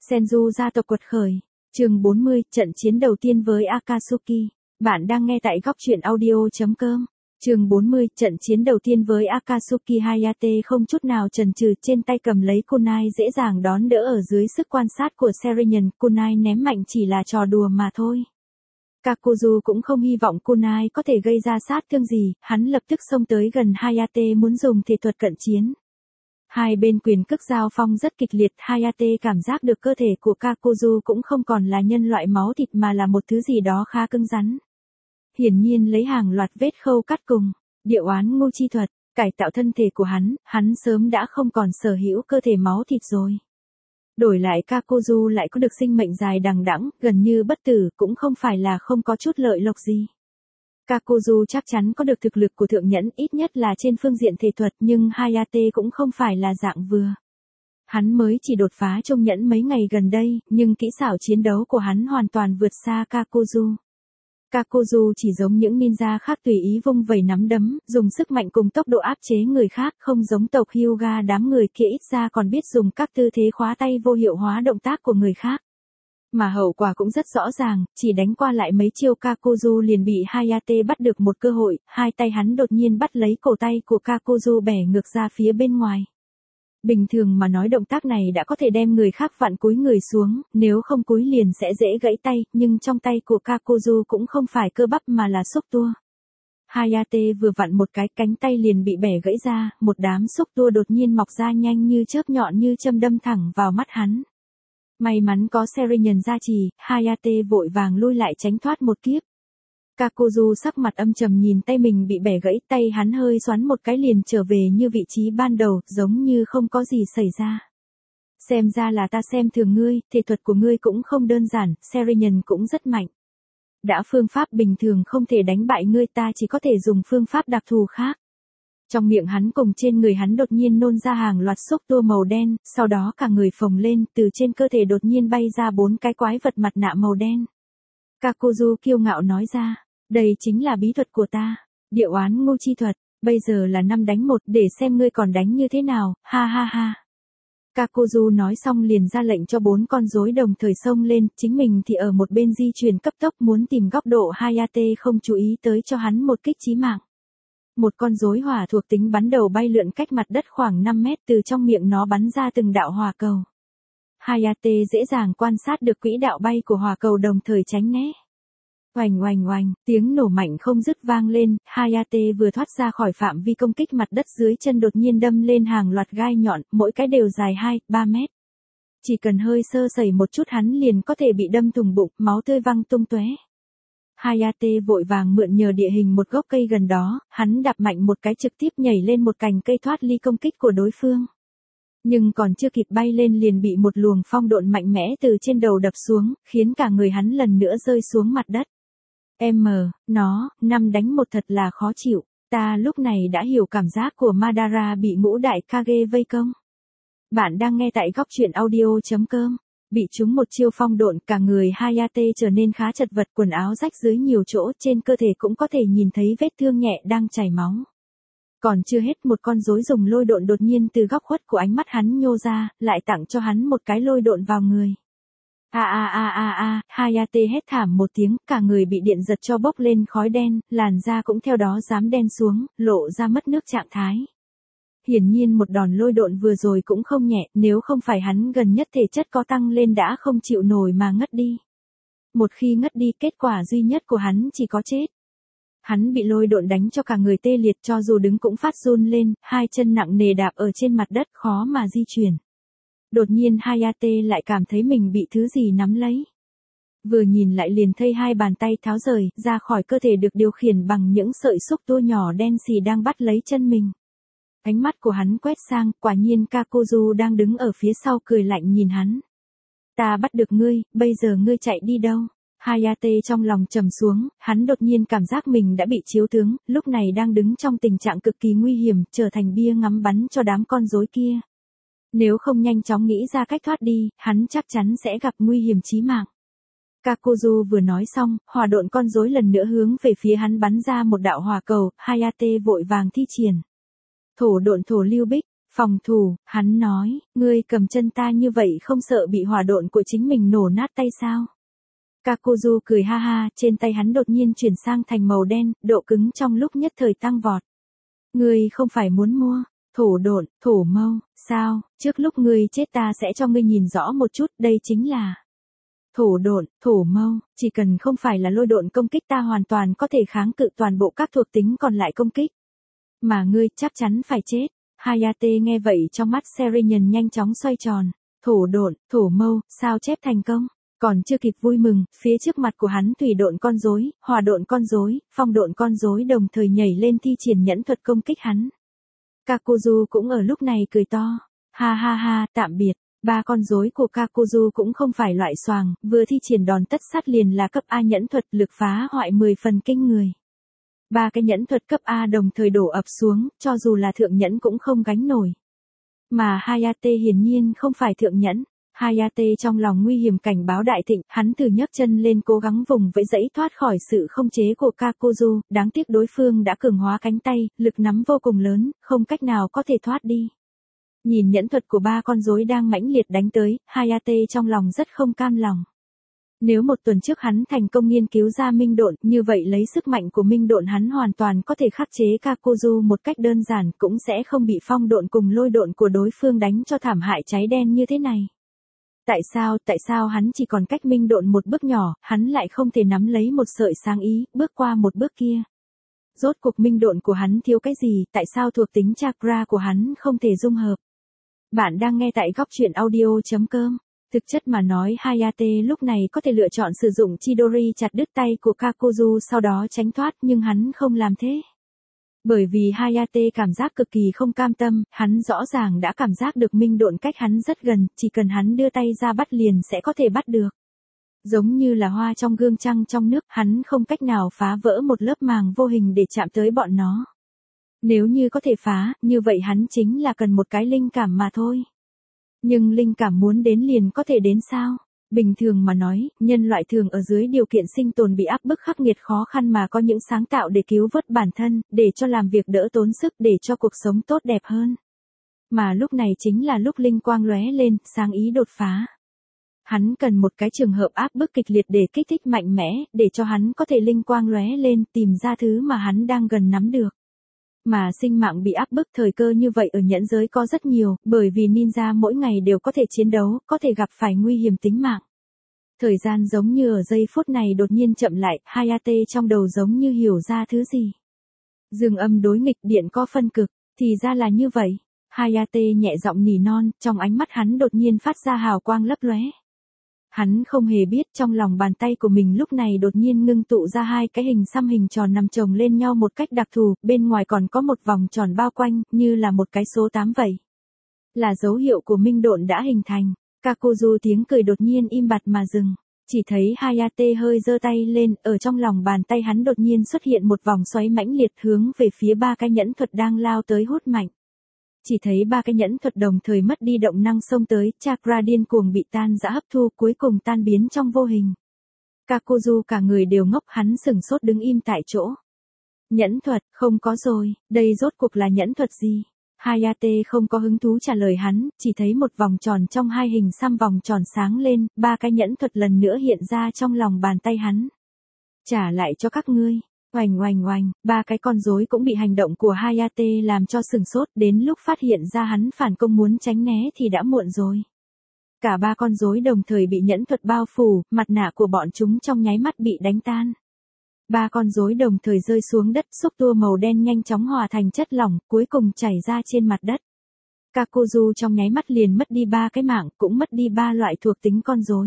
Senju gia tộc quật khởi. Chương 40, trận chiến đầu tiên với Akatsuki. Bạn đang nghe tại góc truyện audio.com. Chương 40, trận chiến đầu tiên với Akatsuki. Hayate không chút nào chần chừ, trên tay cầm lấy kunai dễ dàng đón đỡ ở dưới sức quan sát của Serenyan. Kunai ném mạnh chỉ là trò đùa mà thôi. Kakuzu cũng không hy vọng kunai có thể gây ra sát thương gì, hắn lập tức xông tới gần Hayate muốn dùng thể thuật cận chiến. Hai bên quyền cước giao phong rất kịch liệt, Hayate cảm giác được cơ thể của Kakuzu cũng không còn là nhân loại máu thịt mà là một thứ gì đó khá cứng rắn. Hiển nhiên lấy hàng loạt vết khâu cắt cùng, điệu oán ngu chi thuật, cải tạo thân thể của hắn sớm đã không còn sở hữu cơ thể máu thịt rồi. Đổi lại Kakuzu lại có được sinh mệnh dài đằng đẵng, gần như bất tử, cũng không phải là không có chút lợi lộc gì. Kakuzu chắc chắn có được thực lực của thượng nhẫn, ít nhất là trên phương diện thể thuật, nhưng Hayate cũng không phải là dạng vừa. Hắn mới chỉ đột phá trong nhẫn mấy ngày gần đây, nhưng kỹ xảo chiến đấu của hắn hoàn toàn vượt xa Kakuzu. Kakuzu chỉ giống những ninja khác tùy ý vung vẩy nắm đấm, dùng sức mạnh cùng tốc độ áp chế người khác, không giống tộc Hyuga, đám người kia ít ra còn biết dùng các tư thế khóa tay vô hiệu hóa động tác của người khác. Mà hậu quả cũng rất rõ ràng, chỉ đánh qua lại mấy chiêu Kakuzu liền bị Hayate bắt được một cơ hội, hai tay hắn đột nhiên bắt lấy cổ tay của Kakuzu bẻ ngược ra phía bên ngoài. Bình thường mà nói động tác này đã có thể đem người khác vặn cúi người xuống, nếu không cúi liền sẽ dễ gãy tay, nhưng trong tay của Kakuzu cũng không phải cơ bắp mà là xúc tua. Hayate vừa vặn một cái, cánh tay liền bị bẻ gãy ra, một đám xúc tua đột nhiên mọc ra nhanh như chớp, nhọn như châm đâm thẳng vào mắt hắn. May mắn có Serenyan gia trì, Hayate vội vàng lui lại tránh thoát một kiếp. Kakuzu sắc mặt âm trầm nhìn tay mình bị bẻ gãy, tay hắn hơi xoắn một cái liền trở về như vị trí ban đầu, giống như không có gì xảy ra. Xem ra là ta xem thường ngươi, thể thuật của ngươi cũng không đơn giản, Serenyan cũng rất mạnh. Đã phương pháp bình thường không thể đánh bại ngươi, ta chỉ có thể dùng phương pháp đặc thù khác. Trong miệng hắn cùng trên người hắn đột nhiên nôn ra hàng loạt xúc tua màu đen, sau đó cả người phồng lên, từ trên cơ thể đột nhiên bay ra 4 cái quái vật mặt nạ màu đen. Kakuzu kiêu ngạo nói ra, đây chính là bí thuật của ta, điệu oán ngu chi thuật, bây giờ là 5 đánh 1, để xem ngươi còn đánh như thế nào, ha ha ha. Kakuzu nói xong liền ra lệnh cho 4 con rối đồng thời xông lên, chính mình thì ở một bên di chuyển cấp tốc muốn tìm góc độ. Hayate không chú ý tới cho hắn một kích chí mạng. Một con rối hỏa thuộc tính bắn đầu bay lượn cách mặt đất khoảng 5 mét, từ trong miệng nó bắn ra từng đạo hỏa cầu. Hayate dễ dàng quan sát được quỹ đạo bay của hỏa cầu đồng thời tránh né. Oành oành oành, tiếng nổ mạnh không dứt vang lên, Hayate vừa thoát ra khỏi phạm vi công kích, mặt đất dưới chân đột nhiên đâm lên hàng loạt gai nhọn, mỗi cái đều dài 2-3 mét. Chỉ cần hơi sơ sẩy một chút hắn liền có thể bị đâm thủng bụng, máu tươi văng tung tóe. Hayate vội vàng mượn nhờ địa hình một gốc cây gần đó, hắn đạp mạnh một cái trực tiếp nhảy lên một cành cây thoát ly công kích của đối phương. Nhưng còn chưa kịp bay lên liền bị một luồng phong độn mạnh mẽ từ trên đầu đập xuống, khiến cả người hắn lần nữa rơi xuống mặt đất. 5 đánh 1 thật là khó chịu, ta lúc này đã hiểu cảm giác của Madara bị ngũ đại Kage vây công. Bạn đang nghe tại góc truyện audio.com. Bị trúng một chiêu phong độn, cả người Hayate trở nên khá chật vật, quần áo rách dưới nhiều chỗ, trên cơ thể cũng có thể nhìn thấy vết thương nhẹ đang chảy máu. Còn chưa hết, một con rối dùng lôi độn đột nhiên từ góc khuất của ánh mắt hắn nhô ra, lại tặng cho hắn một cái lôi độn vào người. Hayate hét thảm một tiếng, cả người bị điện giật cho bốc lên khói đen, làn da cũng theo đó rám đen xuống, lộ ra mất nước trạng thái. Hiển nhiên một đòn lôi độn vừa rồi cũng không nhẹ, nếu không phải hắn gần nhất thể chất có tăng lên đã không chịu nổi mà ngất đi. Một khi ngất đi, kết quả duy nhất của hắn chỉ có chết. Hắn bị lôi độn đánh cho cả người tê liệt, cho dù đứng cũng phát run lên, hai chân nặng nề đạp ở trên mặt đất khó mà di chuyển. Đột nhiên Hayate lại cảm thấy mình bị thứ gì nắm lấy. Vừa nhìn lại liền thấy hai bàn tay tháo rời ra khỏi cơ thể được điều khiển bằng những sợi xúc tua nhỏ đen xì đang bắt lấy chân mình. Ánh mắt của hắn quét sang, quả nhiên Kakuzu đang đứng ở phía sau cười lạnh nhìn hắn. Ta bắt được ngươi, bây giờ ngươi chạy đi đâu? Hayate trong lòng trầm xuống, hắn đột nhiên cảm giác mình đã bị chiếu tướng, lúc này đang đứng trong tình trạng cực kỳ nguy hiểm, trở thành bia ngắm bắn cho đám con rối kia. Nếu không nhanh chóng nghĩ ra cách thoát đi, hắn chắc chắn sẽ gặp nguy hiểm chí mạng. Kakuzu vừa nói xong, hỏa độn con rối lần nữa hướng về phía hắn bắn ra một đạo hỏa cầu, Hayate vội vàng thi triển thổ độn thổ lưu bích, Phòng thủ, hắn nói, ngươi cầm chân ta như vậy không sợ bị hỏa độn của chính mình nổ nát tay sao? Kakuzu cười ha ha, trên tay hắn đột nhiên chuyển sang thành màu đen, độ cứng trong lúc nhất thời tăng vọt. Ngươi không phải muốn mua, thổ độn, thổ mâu, sao, trước lúc ngươi chết ta sẽ cho ngươi nhìn rõ một chút, đây chính là thổ độn, thổ mâu, chỉ cần không phải là lôi độn công kích ta hoàn toàn có thể kháng cự toàn bộ các thuộc tính còn lại công kích. Mà ngươi chắc chắn phải chết. Hayate nghe vậy trong mắt Serian nhanh chóng xoay tròn. Thổ độn, thổ mâu, sao chép thành công? Còn chưa kịp vui mừng, phía trước mặt của hắn thủy độn con rối, hỏa độn con rối, phong độn con rối đồng thời nhảy lên thi triển nhẫn thuật công kích hắn. Kakuzu cũng ở lúc này cười to. Ha ha ha, tạm biệt. Ba con rối của Kakuzu cũng không phải loại xoàng, vừa thi triển đòn tất sát liền là cấp A nhẫn thuật, lực phá hoại 10 phần kinh người. Ba cái nhẫn thuật cấp A đồng thời đổ ập xuống, cho dù là thượng nhẫn cũng không gánh nổi. Mà Hayate hiển nhiên không phải thượng nhẫn. Hayate trong lòng nguy hiểm cảnh báo đại thịnh, hắn từ nhấc chân lên cố gắng vùng vẫy dãy thoát khỏi sự không chế của Kakuzu, đáng tiếc đối phương đã cường hóa cánh tay, lực nắm vô cùng lớn, không cách nào có thể thoát đi. Nhìn nhẫn thuật của ba con rối đang mãnh liệt đánh tới, Hayate trong lòng rất không cam lòng. Nếu một tuần trước hắn thành công nghiên cứu ra minh độn, như vậy lấy sức mạnh của minh độn hắn hoàn toàn có thể khắc chế Kakuzu một cách đơn giản, cũng sẽ không bị phong độn cùng lôi độn của đối phương đánh cho thảm hại cháy đen như thế này. Tại sao hắn chỉ còn cách minh độn một bước nhỏ, hắn lại không thể nắm lấy một sợi sáng ý, bước qua một bước kia. Rốt cuộc minh độn của hắn thiếu cái gì, tại sao thuộc tính chakra của hắn không thể dung hợp? Bạn đang nghe tại góc truyện audio.com. Thực chất mà nói Hayate lúc này có thể lựa chọn sử dụng Chidori chặt đứt tay của Kakuzu sau đó tránh thoát nhưng hắn không làm thế. Bởi vì Hayate cảm giác cực kỳ không cam tâm, hắn rõ ràng đã cảm giác được minh độn cách hắn rất gần, chỉ cần hắn đưa tay ra bắt liền sẽ có thể bắt được. Giống như là hoa trong gương trăng trong nước, hắn không cách nào phá vỡ một lớp màng vô hình để chạm tới bọn nó. Nếu như có thể phá, như vậy hắn chính là cần một cái linh cảm mà thôi. Nhưng linh cảm muốn đến liền có thể đến sao? Bình thường mà nói, nhân loại thường ở dưới điều kiện sinh tồn bị áp bức khắc nghiệt khó khăn mà có những sáng tạo để cứu vớt bản thân, để cho làm việc đỡ tốn sức, để cho cuộc sống tốt đẹp hơn. Mà lúc này chính là lúc linh quang lóe lên, sáng ý đột phá. Hắn cần một cái trường hợp áp bức kịch liệt để kích thích mạnh mẽ, để cho hắn có thể linh quang lóe lên, tìm ra thứ mà hắn đang gần nắm được. Mà sinh mạng bị áp bức thời cơ như vậy ở nhẫn giới có rất nhiều, bởi vì ninja mỗi ngày đều có thể chiến đấu, có thể gặp phải nguy hiểm tính mạng. Thời gian giống như ở giây phút này đột nhiên chậm lại, Hayate trong đầu giống như hiểu ra thứ gì. Dương âm đối nghịch điện có phân cực, thì ra là như vậy. Hayate nhẹ giọng nỉ non, trong ánh mắt hắn đột nhiên phát ra hào quang lấp lóe. Hắn không hề biết trong lòng bàn tay của mình lúc này đột nhiên ngưng tụ ra hai cái hình xăm hình tròn nằm chồng lên nhau một cách đặc thù, bên ngoài còn có một vòng tròn bao quanh, như là một cái số 8 vậy. Là dấu hiệu của minh độn đã hình thành. Kakuzu tiếng cười đột nhiên im bặt mà dừng. Chỉ thấy Hayate hơi giơ tay lên, ở trong lòng bàn tay hắn đột nhiên xuất hiện một vòng xoáy mãnh liệt hướng về phía ba cái nhẫn thuật đang lao tới hút mạnh. Chỉ thấy ba cái nhẫn thuật đồng thời mất đi động năng xông tới, chakra điên cuồng bị tan rã hấp thu cuối cùng tan biến trong vô hình. Kakuzu cả người đều ngốc, hắn sửng sốt đứng im tại chỗ. Nhẫn thuật, không có rồi, đây rốt cuộc là nhẫn thuật gì? Hayate không có hứng thú trả lời hắn, chỉ thấy một vòng tròn trong hai hình xăm vòng tròn sáng lên, ba cái nhẫn thuật lần nữa hiện ra trong lòng bàn tay hắn. Trả lại cho các ngươi. Oành oành oành, ba cái con rối cũng bị hành động của Hayate làm cho sửng sốt, đến lúc phát hiện ra hắn phản công muốn tránh né thì đã muộn rồi. Cả ba con rối đồng thời bị nhẫn thuật bao phủ, mặt nạ của bọn chúng trong nháy mắt bị đánh tan. Ba con rối đồng thời rơi xuống đất, xúc tua màu đen nhanh chóng hòa thành chất lỏng, cuối cùng chảy ra trên mặt đất. Kakuzu trong nháy mắt liền mất đi ba cái mạng, cũng mất đi ba loại thuộc tính con rối.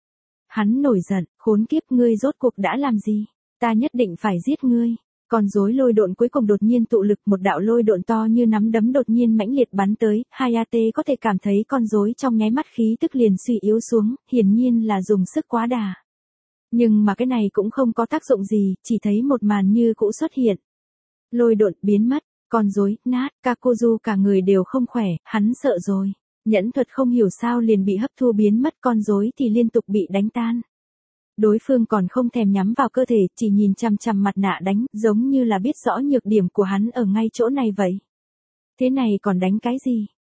Hắn nổi giận, khốn kiếp, ngươi rốt cuộc đã làm gì? Ta nhất định phải giết ngươi. Con rối lôi độn cuối cùng đột nhiên tụ lực, một đạo lôi độn to như nắm đấm đột nhiên mãnh liệt bắn tới, Hayate có thể cảm thấy con rối trong nháy mắt khí tức liền suy yếu xuống, hiển nhiên là dùng sức quá đà. Nhưng mà cái này cũng không có tác dụng gì, chỉ thấy một màn như cũ xuất hiện. Lôi độn biến mất, con rối nát, Kakuzu cả người đều không khỏe, hắn sợ rồi. Nhẫn thuật không hiểu sao liền bị hấp thu biến mất, con rối thì liên tục bị đánh tan. Đối phương còn không thèm nhắm vào cơ thể, chỉ nhìn chằm chằm mặt nạ đánh, giống như là biết rõ nhược điểm của hắn ở ngay chỗ này vậy. Thế này còn đánh cái gì?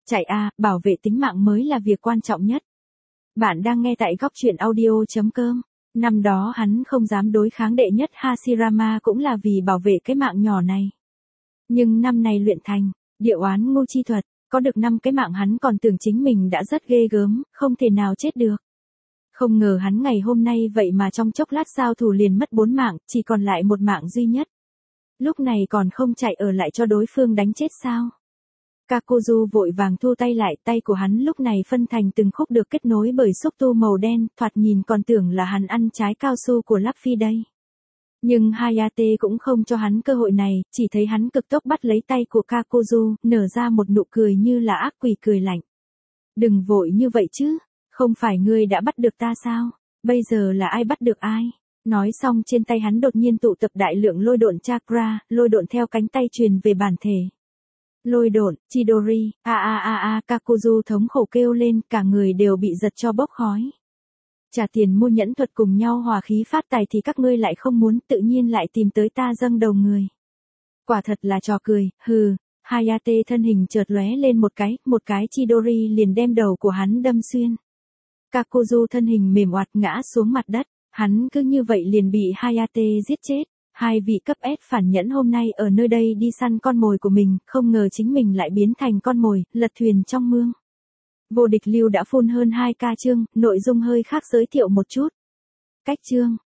Chạy a, bảo vệ tính mạng mới là việc quan trọng nhất. Bạn đang nghe tại góc truyện audio.com. Năm đó hắn không dám đối kháng đệ nhất Hashirama cũng là vì bảo vệ cái mạng nhỏ này. Nhưng năm này luyện thành, địa oán ngu chi thuật, có được 5 cái mạng hắn còn tưởng chính mình đã rất ghê gớm, không thể nào chết được. Không ngờ hắn ngày hôm nay vậy mà trong chốc lát giao thủ liền mất 4 mạng, chỉ còn lại 1 mạng duy nhất. Lúc này còn không chạy ở lại cho đối phương đánh chết sao? Kakuzu vội vàng thu tay lại, tay của hắn lúc này phân thành từng khúc được kết nối bởi xúc tu màu đen, thoạt nhìn còn tưởng là hắn ăn trái cao su của Luffy đây. Nhưng Hayate cũng không cho hắn cơ hội này, chỉ thấy hắn cực tốc bắt lấy tay của Kakuzu, nở ra một nụ cười như là ác quỷ cười lạnh. Đừng vội như vậy chứ, không phải ngươi đã bắt được ta sao? Bây giờ là ai bắt được ai? Nói xong trên tay hắn đột nhiên tụ tập đại lượng lôi độn chakra, lôi độn theo cánh tay truyền về bản thể. Lôi độn, Chidori, Kakuzu thống khổ kêu lên, cả người đều bị giật cho bốc khói. Trả tiền mua nhẫn thuật cùng nhau hòa khí phát tài thì các ngươi lại không muốn, tự nhiên lại tìm tới ta dâng đầu người. Quả thật là trò cười, hừ. Hayate thân hình chợt lóe lên một cái Chidori liền đem đầu của hắn đâm xuyên. Kakuzu thân hình mềm oặt ngã xuống mặt đất, hắn cứ như vậy liền bị Hayate giết chết. Hai vị cấp S phản nhẫn hôm nay ở nơi đây đi săn con mồi của mình, không ngờ chính mình lại biến thành con mồi, lật thuyền trong mương. Vô địch lưu đã full hơn 2k chương, nội dung hơi khác giới thiệu một chút. Cách chương.